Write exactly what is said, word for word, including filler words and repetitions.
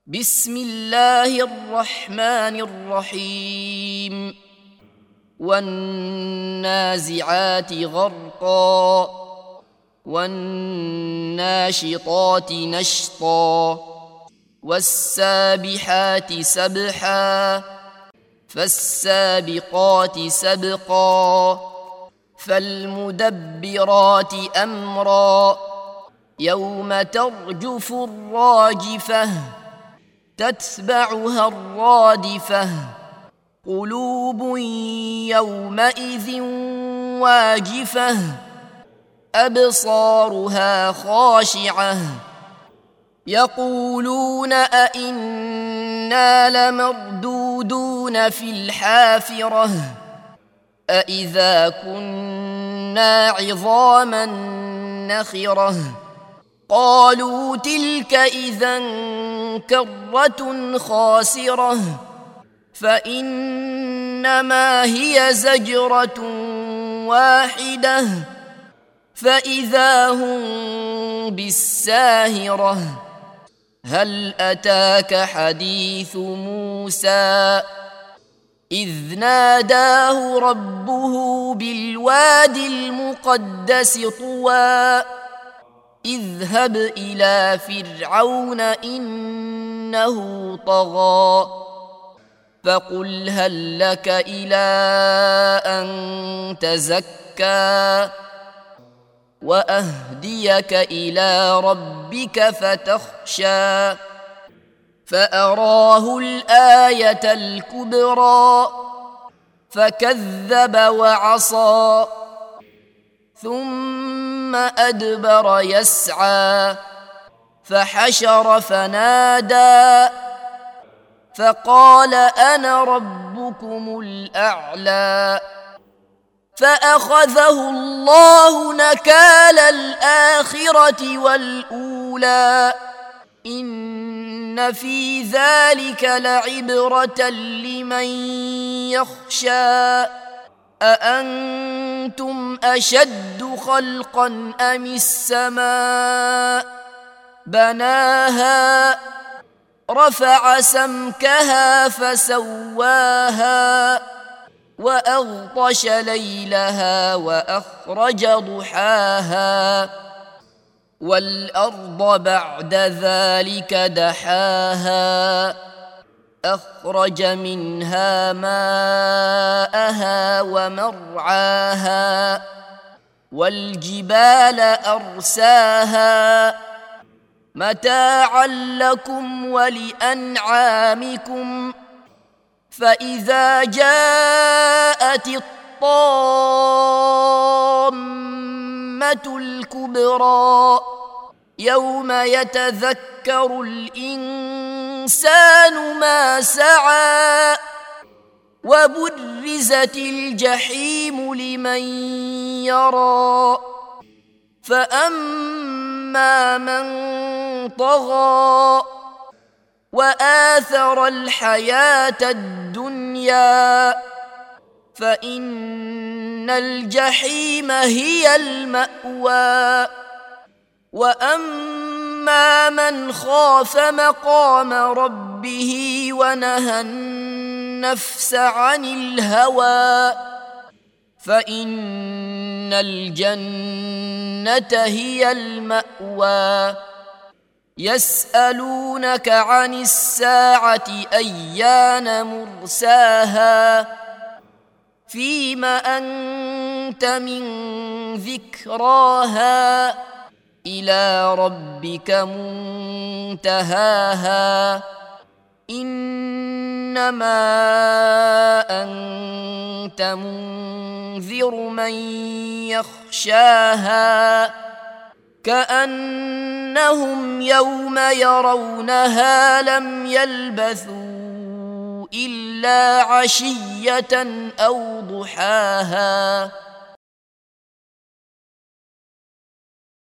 بسم الله الرحمن الرحيم والنازعات غرقا والناشطات نشطا والسابحات سبحا فالسابقات سبقا فالمدبرات أمرا يوم ترجف الراجفة تتبعها الرادفة قلوب يومئذ واجفة أبصارها خاشعة يقولون أئنا لمردودون في الحافرة أئذا كنا عظاما نخرة قالوا تلك إذا كرة خاسرة فإنما هي زجرة واحدة فإذا هم بالساهرة هل أتاك حديث موسى إذ ناداه ربه بالوادي المقدس طوى اذهب إلى فرعون إنه طغى فقل هل لك إلى أن تزكى وأهديك إلى ربك فتخشى فأراه الآية الكبرى فكذب وعصى ثم أدبر يسعى فحشر فنادى فقال أنا ربكم الأعلى فأخذه الله نكال الآخرة والأولى إن في ذلك لعبرة لمن يخشى أأنتم أشد خلقا أم السماء بناها رفع سمكها فسواها وأغطش ليلها وأخرج ضحاها والأرض بعد ذلك دحاها أخرج منها ماءها ومرعاها والجبال أرساها متاعا لكم ولأنعامكم فإذا جاءت الطامة الكبرى يوم يتذكر الإنسان ما سعى وبرزت الجحيم لمن يرى فأما من طغى وآثر الحياة الدنيا فإن الجحيم هي المأوى وأما من خاف مقام ربه ونهى النفس عن الهوى فإن الجنة هي المأوى يسألونك عن الساعة أيان مرساها فيم أنت من ذكراها إلى ربك منتهاها إنما أنت منذر من يخشاها كأنهم يوم يرونها لم يلبثوا إلا عشية أو ضحاها.